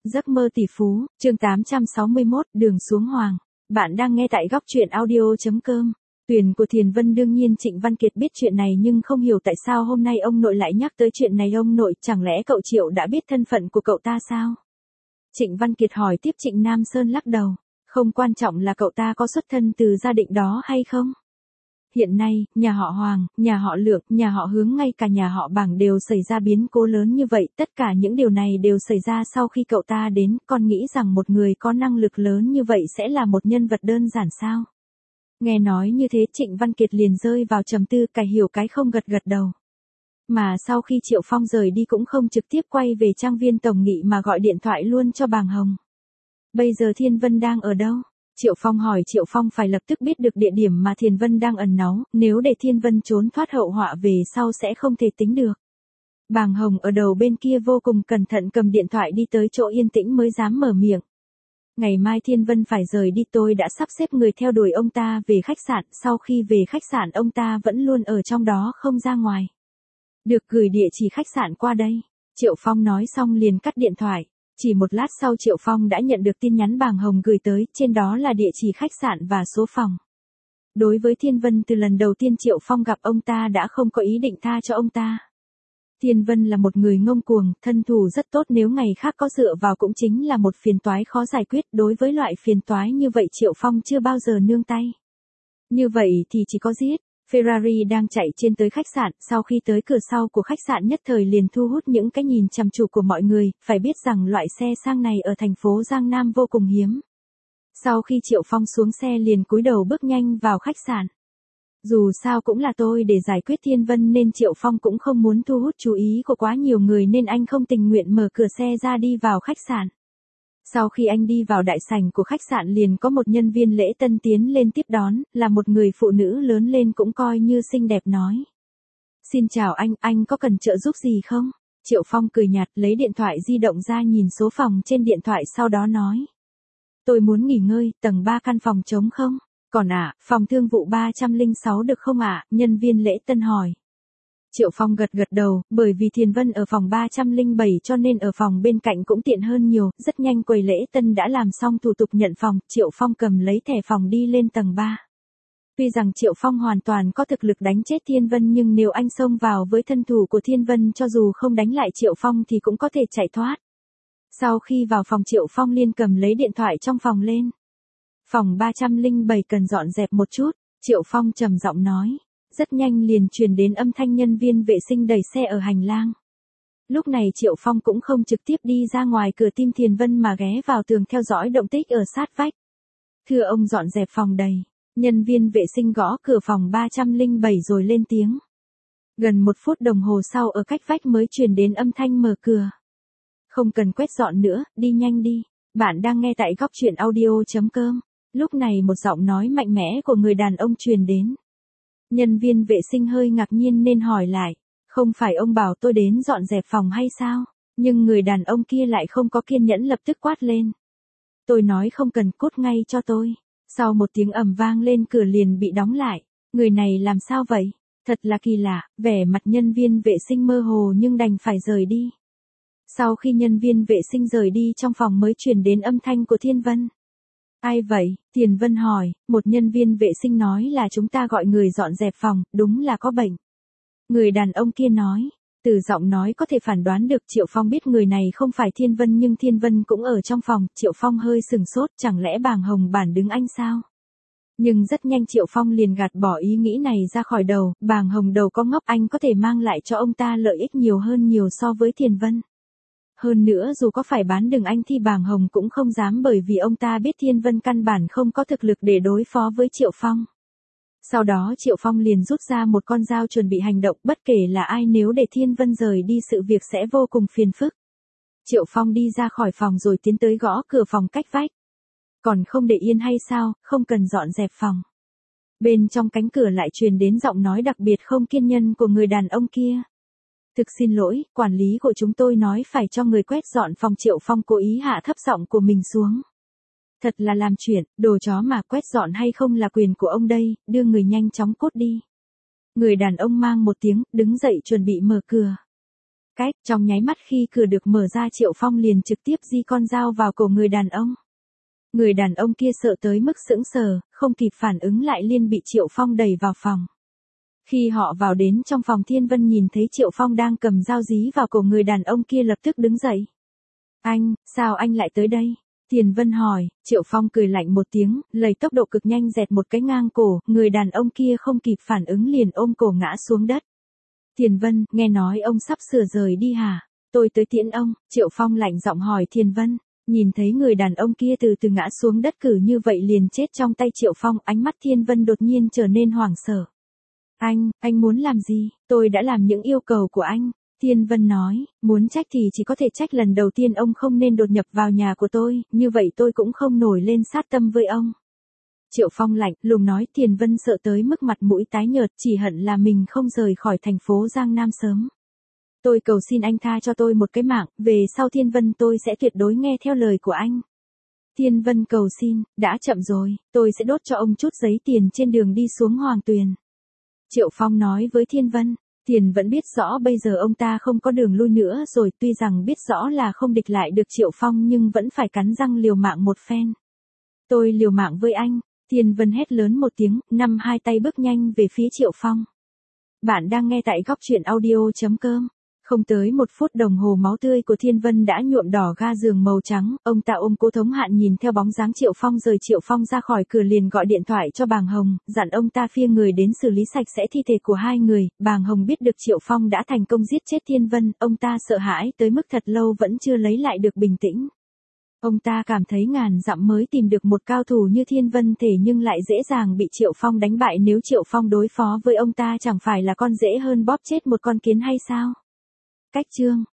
Giấc mơ tỷ phú, chương 861, đường xuống hoàng. Bạn đang nghe tại góc truyện audio.com. Tuyển của Thiền Vân. Đương nhiên Trịnh Văn Kiệt biết chuyện này nhưng không hiểu tại sao hôm nay ông nội lại nhắc tới chuyện này. Ông nội, chẳng lẽ cậu Triệu đã biết thân phận của cậu ta sao? Trịnh Văn Kiệt hỏi tiếp. Trịnh Nam Sơn lắc đầu. Không quan trọng là cậu ta có xuất thân từ gia đình đó hay không. Hiện nay, nhà họ Hoàng, nhà họ Lượng, nhà họ Hướng, ngay cả nhà họ Bảng đều xảy ra biến cố lớn như vậy. Tất cả những điều này đều xảy ra sau khi cậu ta đến. Con nghĩ rằng một người có năng lực lớn như vậy sẽ là một nhân vật đơn giản sao? Nghe nói như thế Trịnh Văn Kiệt liền rơi vào trầm tư, cái hiểu cái không, gật gật đầu. Mà sau khi Triệu Phong rời đi cũng không trực tiếp quay về trang viên tổng nghị mà gọi điện thoại luôn cho Bàng Hồng. Bây giờ Thiên Vân đang ở đâu? Triệu Phong hỏi. Triệu Phong phải lập tức biết được địa điểm mà Thiền Vân đang ẩn náu, nếu để Thiên Vân trốn thoát hậu họa về sau sẽ không thể tính được. Bàng Hồng ở đầu bên kia vô cùng cẩn thận cầm điện thoại đi tới chỗ yên tĩnh mới dám mở miệng. Ngày mai Thiên Vân phải rời đi, tôi đã sắp xếp người theo đuổi ông ta về khách sạn, sau khi về khách sạn ông ta vẫn luôn ở trong đó không ra ngoài. Được, gửi địa chỉ khách sạn qua đây. Triệu Phong nói xong liền cắt điện thoại. Chỉ một lát sau Triệu Phong đã nhận được tin nhắn Bàng Hồng gửi tới, trên đó là địa chỉ khách sạn và số phòng. Đối với Thiên Vân, từ lần đầu tiên Triệu Phong gặp ông ta đã không có ý định tha cho ông ta. Thiên Vân là một người ngông cuồng, thân thủ rất tốt, nếu ngày khác có dựa vào cũng chính là một phiền toái khó giải quyết. Đối với loại phiền toái như vậy Triệu Phong chưa bao giờ nương tay. Như vậy thì chỉ có giết. Ferrari đang chạy trên tới khách sạn, sau khi tới cửa sau của khách sạn nhất thời liền thu hút những cái nhìn chăm chú của mọi người, phải biết rằng loại xe sang này ở thành phố Giang Nam vô cùng hiếm. Sau khi Triệu Phong xuống xe liền cúi đầu bước nhanh vào khách sạn. Dù sao cũng là tôi để giải quyết Thiên Vân nên Triệu Phong cũng không muốn thu hút chú ý của quá nhiều người nên anh không tình nguyện mở cửa xe ra đi vào khách sạn. Sau khi anh đi vào đại sảnh của khách sạn liền có một nhân viên lễ tân tiến lên tiếp đón, là một người phụ nữ lớn lên cũng coi như xinh đẹp, nói. Xin chào anh có cần trợ giúp gì không? Triệu Phong cười nhạt lấy điện thoại di động ra nhìn số phòng trên điện thoại sau đó nói. Tôi muốn nghỉ ngơi, tầng 3 căn phòng trống không? Còn phòng thương vụ 306 được không ạ? Nhân viên lễ tân hỏi. Triệu Phong gật gật đầu, bởi vì Thiền Vân ở phòng 307 cho nên ở phòng bên cạnh cũng tiện hơn nhiều. Rất nhanh quầy lễ tân đã làm xong thủ tục nhận phòng, Triệu Phong cầm lấy thẻ phòng đi lên tầng 3. Tuy rằng Triệu Phong hoàn toàn có thực lực đánh chết Thiên Vân nhưng nếu anh xông vào với thân thủ của Thiên Vân cho dù không đánh lại Triệu Phong thì cũng có thể chạy thoát. Sau khi vào phòng Triệu Phong liền cầm lấy điện thoại trong phòng lên. Phòng 307 cần dọn dẹp một chút, Triệu Phong trầm giọng nói. Rất nhanh liền truyền đến âm thanh nhân viên vệ sinh đẩy xe ở hành lang. Lúc này Triệu Phong cũng không trực tiếp đi ra ngoài cửa tim Thiền Vân mà ghé vào tường theo dõi động tích ở sát vách. Thưa ông dọn dẹp phòng đầy. Nhân viên vệ sinh gõ cửa phòng 307 rồi lên tiếng. Gần 1 phút đồng hồ sau ở cách vách mới truyền đến âm thanh mở cửa. Không cần quét dọn nữa, đi nhanh đi. Bạn đang nghe tại góc truyện audio.com. Lúc này một giọng nói mạnh mẽ của người đàn ông truyền đến. Nhân viên vệ sinh hơi ngạc nhiên nên hỏi lại, không phải ông bảo tôi đến dọn dẹp phòng hay sao? Nhưng người đàn ông kia lại không có kiên nhẫn lập tức quát lên. Tôi nói không cần, cút ngay cho tôi. Sau một tiếng ầm vang lên cửa liền bị đóng lại. Người này làm sao vậy? Thật là kỳ lạ, vẻ mặt nhân viên vệ sinh mơ hồ nhưng đành phải rời đi. Sau khi nhân viên vệ sinh rời đi trong phòng mới truyền đến âm thanh của Thiên Vân. Ai vậy? Thiền Vân hỏi. Một nhân viên vệ sinh nói là chúng ta gọi người dọn dẹp phòng, đúng là có bệnh. Người đàn ông kia nói. Từ giọng nói có thể phán đoán được Triệu Phong biết người này không phải Thiên Vân nhưng Thiên Vân cũng ở trong phòng. Triệu Phong hơi sừng sốt, chẳng lẽ Bàng Hồng bản đứng anh sao? Nhưng rất nhanh Triệu Phong liền gạt bỏ ý nghĩ này ra khỏi đầu. Bàng Hồng đầu có ngốc, anh có thể mang lại cho ông ta lợi ích nhiều hơn nhiều so với Thiền Vân. Hơn nữa dù có phải bán đừng anh thì Bàng Hồng cũng không dám bởi vì ông ta biết Thiên Vân căn bản không có thực lực để đối phó với Triệu Phong. Sau đó Triệu Phong liền rút ra một con dao chuẩn bị hành động, bất kể là ai nếu để Thiên Vân rời đi sự việc sẽ vô cùng phiền phức. Triệu Phong đi ra khỏi phòng rồi tiến tới gõ cửa phòng cách vách. Còn không để yên hay sao, không cần dọn dẹp phòng. Bên trong cánh cửa lại truyền đến giọng nói đặc biệt không kiên nhẫn của người đàn ông kia. Thực xin lỗi, quản lý của chúng tôi nói phải cho người quét dọn phòng. Triệu Phong cố ý hạ thấp giọng của mình xuống. Thật là làm chuyện, đồ chó mà, quét dọn hay không là quyền của ông đây, đưa người nhanh chóng cút đi. Người đàn ông mang một tiếng, đứng dậy chuẩn bị mở cửa. Cách, trong nháy mắt khi cửa được mở ra Triệu Phong liền trực tiếp di con dao vào cổ người đàn ông. Người đàn ông kia sợ tới mức sững sờ, không kịp phản ứng lại liền bị Triệu Phong đẩy vào phòng. Khi họ vào đến trong phòng Thiên Vân nhìn thấy Triệu Phong đang cầm dao dí vào cổ người đàn ông kia lập tức đứng dậy. Anh, sao anh lại tới đây? Thiên Vân hỏi, Triệu Phong cười lạnh một tiếng, lấy tốc độ cực nhanh dẹt một cái ngang cổ, người đàn ông kia không kịp phản ứng liền ôm cổ ngã xuống đất. Thiên Vân, nghe nói ông sắp sửa rời đi hả? Tôi tới tiễn ông, Triệu Phong lạnh giọng hỏi Thiên Vân. Nhìn thấy người đàn ông kia từ từ ngã xuống đất cử như vậy liền chết trong tay Triệu Phong, ánh mắt Thiên Vân đột nhiên trở nên hoảng sợ. Anh muốn làm gì? Tôi đã làm những yêu cầu của anh. Thiên Vân nói, muốn trách thì chỉ có thể trách lần đầu tiên ông không nên đột nhập vào nhà của tôi, như vậy tôi cũng không nổi lên sát tâm với ông. Triệu Phong lạnh lùng nói, Thiên Vân sợ tới mức mặt mũi tái nhợt, chỉ hận là mình không rời khỏi thành phố Giang Nam sớm. Tôi cầu xin anh tha cho tôi một cái mạng, về sau Thiên Vân tôi sẽ tuyệt đối nghe theo lời của anh. Thiên Vân cầu xin, đã chậm rồi, tôi sẽ đốt cho ông chút giấy tiền trên đường đi xuống Hoàng Tuyền. Triệu Phong nói với Thiên Vân, Thiên vẫn biết rõ bây giờ ông ta không có đường lui nữa rồi, tuy rằng biết rõ là không địch lại được Triệu Phong nhưng vẫn phải cắn răng liều mạng một phen. Tôi liều mạng với anh, Thiên Vân hét lớn một tiếng, nắm hai tay bước nhanh về phía Triệu Phong. Bạn đang nghe tại góc truyện audio.com. Không tới 1 phút đồng hồ máu tươi của Thiên Vân đã nhuộm đỏ ga giường màu trắng, ông ta ôm Cố Thống Hạn nhìn theo bóng dáng Triệu Phong rời Triệu Phong ra khỏi cửa liền gọi điện thoại cho Bàng Hồng, dặn ông ta phia người đến xử lý sạch sẽ thi thể của hai người. Bàng Hồng biết được Triệu Phong đã thành công giết chết Thiên Vân, ông ta sợ hãi tới mức thật lâu vẫn chưa lấy lại được bình tĩnh. Ông ta cảm thấy ngàn dặm mới tìm được một cao thủ như Thiên Vân thể nhưng lại dễ dàng bị Triệu Phong đánh bại, nếu Triệu Phong đối phó với ông ta chẳng phải là con dễ hơn bóp chết một con kiến hay sao? Cách chương